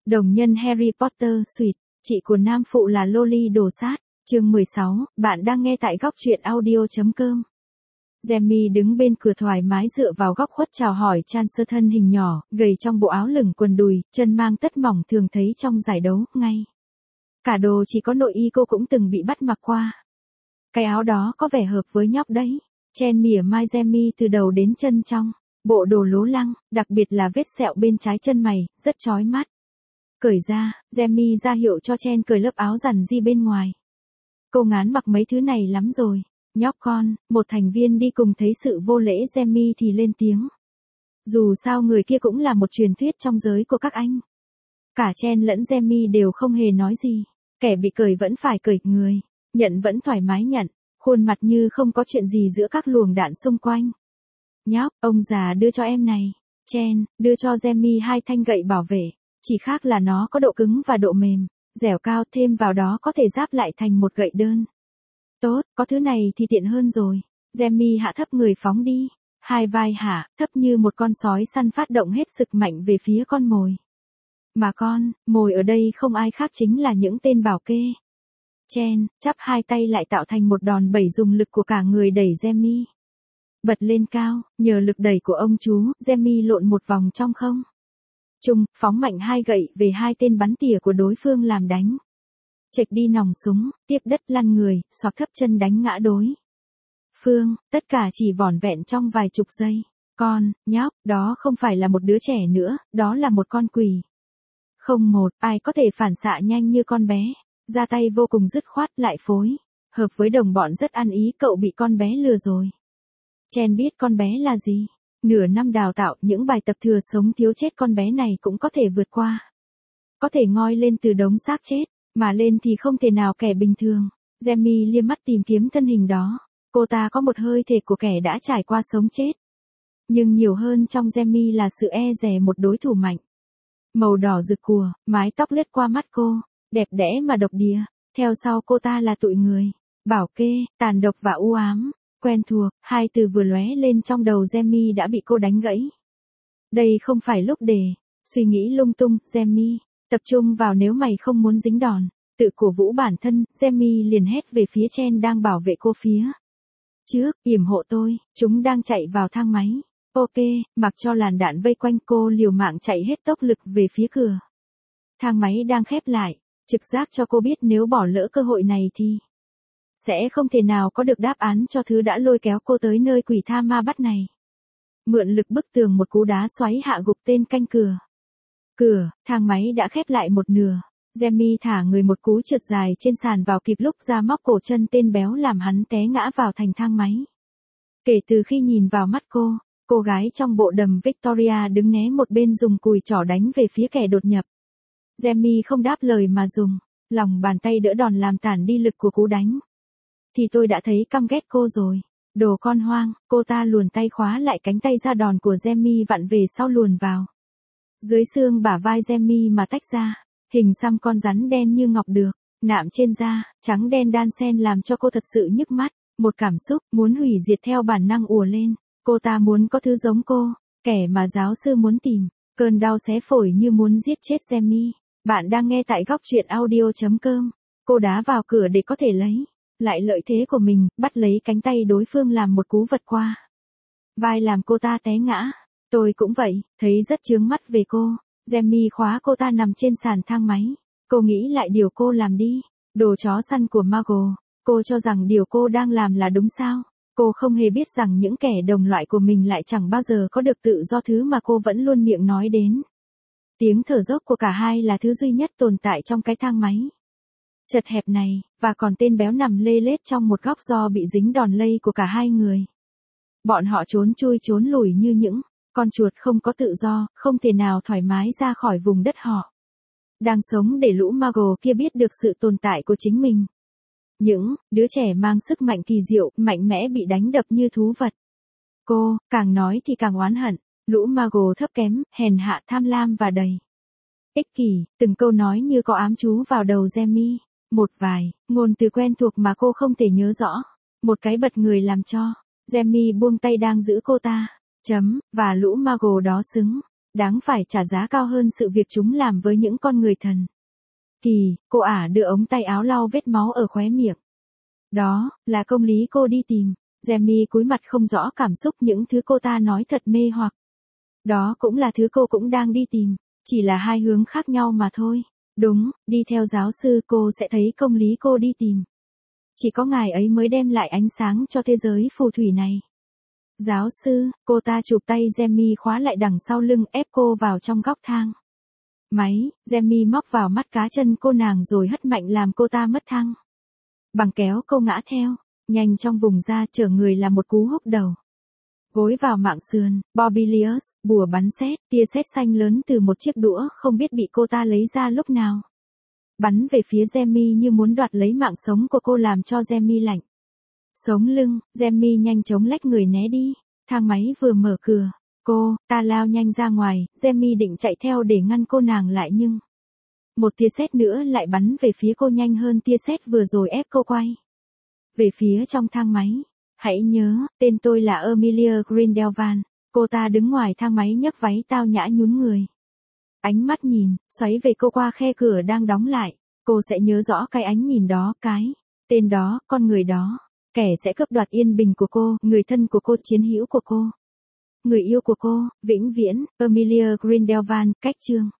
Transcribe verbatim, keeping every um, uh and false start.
Đồng nhân Harry Potter, Sweet, chị của nam phụ là Loli đồ sát, chương mười sáu, bạn đang nghe tại góc truyện audio.com. Jamie đứng bên cửa thoải mái dựa vào góc khuất chào hỏi Chance thân hình nhỏ, gầy trong bộ áo lửng quần đùi, chân mang tất mỏng thường thấy trong giải đấu, ngay. Cả đồ chỉ có nội y cô cũng từng bị bắt mặc qua. Cái áo đó có vẻ hợp với nhóc đấy. Chen mỉa mai Jamie từ đầu đến chân trong bộ đồ lố lăng, đặc biệt là vết sẹo bên trái chân mày, rất chói mắt. Cởi ra, Jamie ra hiệu cho Chen cởi lớp áo rằn di bên ngoài. Cô ngán mặc mấy thứ này lắm rồi. Nhóc con, một thành viên đi cùng thấy sự vô lễ Jamie thì lên tiếng. Dù sao người kia cũng là một truyền thuyết trong giới của các anh. Cả Chen lẫn Jamie đều không hề nói gì. Kẻ bị cởi vẫn phải cởi người, nhận vẫn thoải mái nhận, khuôn mặt như không có chuyện gì giữa các luồng đạn xung quanh. Nhóc, ông già đưa cho em này. Chen đưa cho Jamie hai thanh gậy bảo vệ, chỉ khác là nó có độ cứng và độ mềm, dẻo cao, thêm vào đó có thể ráp lại thành một gậy đơn. Tốt, có thứ này thì tiện hơn rồi. Jamie hạ thấp người phóng đi, hai vai hạ thấp như một con sói săn phát động hết sức mạnh về phía con mồi. Mà con mồi ở đây không ai khác chính là những tên bảo kê. Chen chắp hai tay lại tạo thành một đòn bẩy dùng lực của cả người đẩy Jamie bật lên cao, nhờ lực đẩy của ông chú, Jamie lộn một vòng trong không trung, phóng mạnh hai gậy về hai tên bắn tỉa của đối phương làm đánh. Chệch đi nòng súng, tiếp đất lăn người, xoạc thấp chân đánh ngã đối phương, tất cả chỉ vỏn vẹn trong vài chục giây. Con, nhóc, đó không phải là một đứa trẻ nữa, đó là một con quỷ. Không một, ai có thể phản xạ nhanh như con bé, ra tay vô cùng dứt khoát lại phối, hợp với đồng bọn rất ăn ý. Cậu bị con bé lừa rồi. Chen biết con bé là gì. Nửa năm đào tạo, những bài tập thừa sống thiếu chết con bé này cũng có thể vượt qua. Có thể ngoi lên từ đống xác chết, mà lên thì không thể nào kẻ bình thường. Jamie liếc mắt tìm kiếm thân hình đó. Cô ta có một hơi thể của kẻ đã trải qua sống chết. Nhưng nhiều hơn trong Jamie là sự e dè một đối thủ mạnh. Màu đỏ rực của, mái tóc lướt qua mắt cô, đẹp đẽ mà độc địa. Theo sau cô ta là tụi người, bảo kê, tàn độc và u ám. Quen thuộc, hai từ vừa lóe lên trong đầu Jamie đã bị cô đánh gãy. Đây không phải lúc để suy nghĩ lung tung, Jamie. Tập trung vào, nếu mày không muốn dính đòn. Tự cổ vũ bản thân, Jamie liền hét về phía Chen đang bảo vệ cô phía trước, yểm hộ tôi, chúng đang chạy vào thang máy. Ok, mặc cho làn đạn vây quanh cô liều mạng chạy hết tốc lực về phía cửa. Thang máy đang khép lại, trực giác cho cô biết nếu bỏ lỡ cơ hội này thì sẽ không thể nào có được đáp án cho thứ đã lôi kéo cô tới nơi quỷ tha ma bắt này. Mượn lực bức tường, một cú đá xoáy hạ gục tên canh cửa. Cửa, thang máy đã khép lại một nửa. Jamie thả người một cú trượt dài trên sàn vào kịp lúc ra móc cổ chân tên béo làm hắn té ngã vào thành thang máy. Kể từ khi nhìn vào mắt cô, cô gái trong bộ đầm Victoria đứng né một bên dùng cùi chỏ đánh về phía kẻ đột nhập. Jamie không đáp lời mà dùng lòng bàn tay đỡ đòn làm tản đi lực của cú đánh. Thì tôi đã thấy căm ghét cô rồi. Đồ con hoang, cô ta luồn tay khóa lại cánh tay ra đòn của Jamie vặn về sau luồn vào dưới xương bả vai Jamie mà tách ra. Hình xăm con rắn đen như ngọc được nạm trên da, trắng đen đan xen làm cho cô thật sự nhức mắt. Một cảm xúc muốn hủy diệt theo bản năng ùa lên. Cô ta muốn có thứ giống cô, kẻ mà giáo sư muốn tìm. Cơn đau xé phổi như muốn giết chết Jamie. Bạn đang nghe tại góc truyện audio.com. Cô đá vào cửa để có thể lấy lại lợi thế của mình, bắt lấy cánh tay đối phương làm một cú vật qua vai làm cô ta té ngã. Tôi cũng vậy, thấy rất chướng mắt về cô. Jamie khóa cô ta nằm trên sàn thang máy. Cô nghĩ lại điều cô làm đi. Đồ chó săn của Margot. Cô cho rằng điều cô đang làm là đúng sao? Cô không hề biết rằng những kẻ đồng loại của mình lại chẳng bao giờ có được tự do, thứ mà cô vẫn luôn miệng nói đến. Tiếng thở dốc của cả hai là thứ duy nhất tồn tại trong cái thang máy chật hẹp này, và còn tên béo nằm lê lết trong một góc do bị dính đòn lây của cả hai người. Bọn họ trốn chui trốn lùi như những con chuột không có tự do, không thể nào thoải mái ra khỏi vùng đất họ đang sống, để lũ Margot kia biết được sự tồn tại của chính mình. Những đứa trẻ mang sức mạnh kỳ diệu, mạnh mẽ bị đánh đập như thú vật. Cô, càng nói thì càng oán hận. Lũ Margot thấp kém, hèn hạ, tham lam và đầy ích kỷ. Từng câu nói như có ám chú vào đầu Jamie. Một vài ngôn từ quen thuộc mà cô không thể nhớ rõ. Một cái bật người làm cho Jamie buông tay đang giữ cô ta. Chấm, và lũ Margot đó xứng Đáng phải trả giá cao hơn sự việc chúng làm với những con người thần. Kỳ, cô ả đưa ống tay áo lau vết máu ở khóe miệng. Đó, là công lý cô đi tìm. Jamie cúi mặt không rõ cảm xúc, những thứ cô ta nói thật mê hoặc. Đó cũng là thứ cô cũng đang đi tìm, chỉ là hai hướng khác nhau mà thôi. Đúng, đi theo giáo sư cô sẽ thấy công lý cô đi tìm. Chỉ có ngài ấy mới đem lại ánh sáng cho thế giới phù thủy này. Giáo sư, cô ta chụp tay Jamie khóa lại đằng sau lưng ép cô vào trong góc thang. Máy, Jamie móc vào mắt cá chân cô nàng rồi hất mạnh làm cô ta mất thăng. Bằng kéo cô ngã theo, nhanh trong vùng da chở người là một cú húc đầu. Gối vào mạng sườn, Bobilius, bùa bắn sét, tia sét xanh lớn từ một chiếc đũa không biết bị cô ta lấy ra lúc nào. Bắn về phía Jamie như muốn đoạt lấy mạng sống của cô, làm cho Jamie lạnh sống lưng. Jamie nhanh chóng lách người né đi. Thang máy vừa mở cửa, cô ta lao nhanh ra ngoài. Jamie định chạy theo để ngăn cô nàng lại nhưng một tia sét nữa lại bắn về phía cô, nhanh hơn tia sét vừa rồi ép cô quay về phía trong thang máy. Hãy nhớ, tên tôi là Amelia Grindelwald. Cô ta đứng ngoài thang máy nhấc váy tao nhã nhún người. Ánh mắt nhìn, xoáy về cô qua khe cửa đang đóng lại. Cô sẽ nhớ rõ cái ánh nhìn đó, cái tên đó, con người đó. Kẻ sẽ cướp đoạt yên bình của cô, người thân của cô, chiến hữu của cô, người yêu của cô, vĩnh viễn. Amelia Grindelwald, cách chương.